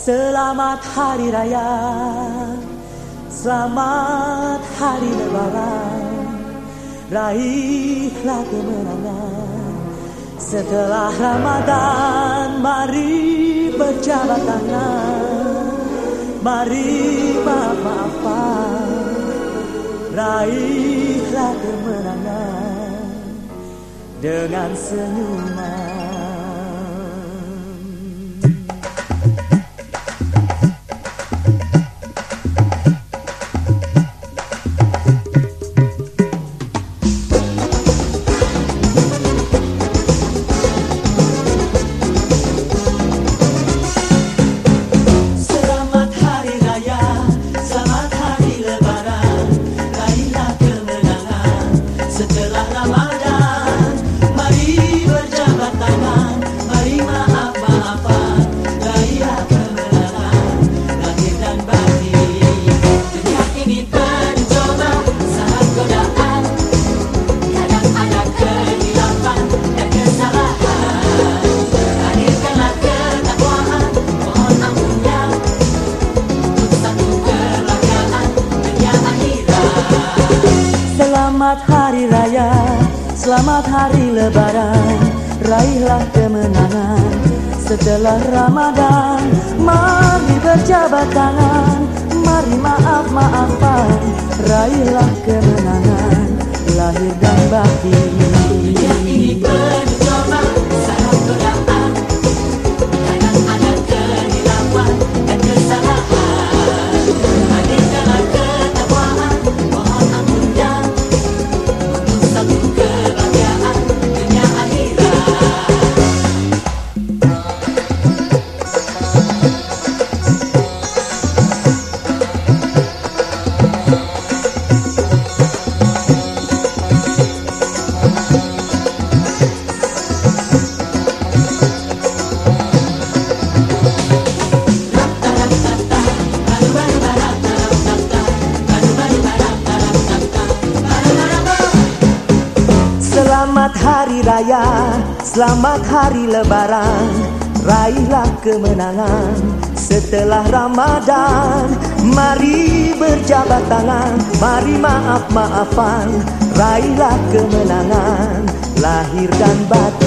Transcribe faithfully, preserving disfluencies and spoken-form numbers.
Selamat Hari Raya, selamat Hari Lebaran. Raihlah kemenangan setelah Ramadan. Mari berjabat tangan, mari maaf-maafan. Raihlah kemenangan dengan senyuman. Selamat Hari Raya, selamat Hari Lebaran. Raihlah kemenangan setelah Ramadan. Mari berjabat tangan, mari maaf-maafan. Raihlah kemenangan lahir dan batin. Dunia ini penuh coba, syarat godaan. Kadang ada kehilapan dan kesalahan. Hadirkanlah ketakwaan, mohon ampunnya untuk satu kebahagiaan dunia akhirat. Selamat Hari Raya, selamat Hari Lebaran. Raihlah kemenangan setelah Ramadan. Mari berjabat tangan, mari maaf-maafan. Raihlah kemenangan lahir dan batin.